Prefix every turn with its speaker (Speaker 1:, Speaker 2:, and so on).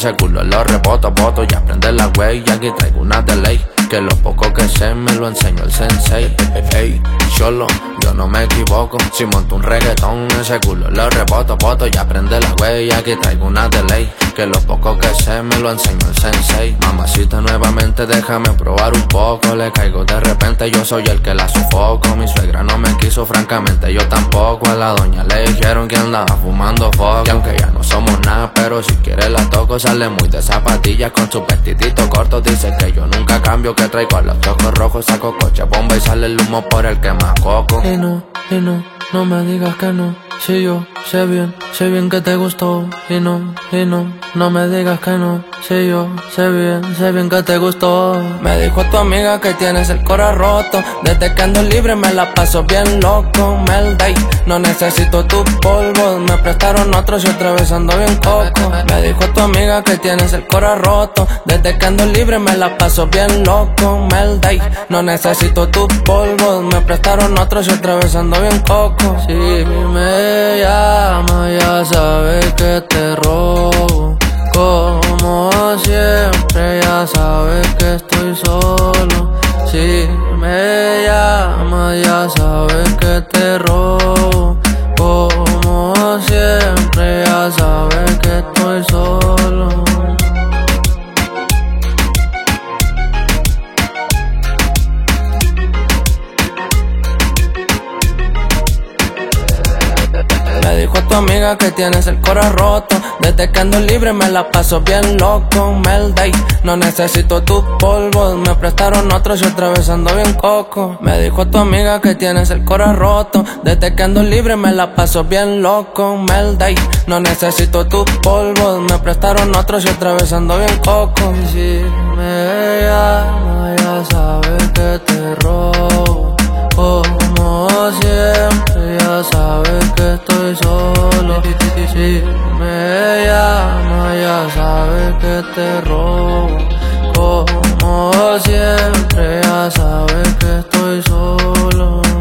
Speaker 1: ese culo lo reboto, boto. Ya aprende la wey, y aquí traigo una de ley. Que lo poco que sé me lo enseñó el sensei. Ey, solo, yo no me equivoco. Si monto un reggaetón, ese culo lo reboto, boto. Ya aprende la wey, y aquí traigo una de ley. Que lo poco que sé me lo enseñó el sensei. Mamacita, nuevamente déjame probar un poco. Le caigo de repente, yo soy el que la sufoco. Mi suegra no me quiso, francamente yo tampoco. A la doña le dijeron que andaba fumando foco. Y aunque ya no somos nada, pero si quiere la toco. Sale muy de zapatillas con su vestidito corto. Dice que yo nunca cambio, que traigo los ojos rojos. Saco coche, bomba y sale el humo por el quemacoco.
Speaker 2: Y no me digas que no. Si yo sé bien que te gustó. Y no me digas que no. Si yo sé bien que te gustó. Me dijo tu amiga que tienes el corazón roto. Desde que ando libre me la paso bien loco. Melday, no necesito tus polvos. Me prestaron otros y otra vez ando bien coco. Me dijo tu amiga que tienes el corazón roto. Desde que ando libre me la paso bien loco. Melday, no necesito tus polvos. Me prestaron otros y otra vez ando bien coco. Si me llama ya sabes que te robo. Como siempre ya sabes que estoy solo. Si me llama ya sabes que te robo. Como siempre ya sabes que estoy solo. Me dijo tu amiga que tienes el corazón roto. Desde que ando libre me la paso bien loco. Melday, no necesito tus polvos. Me prestaron otros y otra vez ando bien coco. Me dijo tu amiga que tienes el corazón roto. Desde que ando libre me la paso bien loco. Melday, no necesito tus polvos. Me prestaron otros y otra vez ando bien coco. Y si me llama ya sabes que te robo. Como siempre ya sabes que estoy solo. Si me llama ya sabes que te robo. Como siempre ya sabes que estoy solo.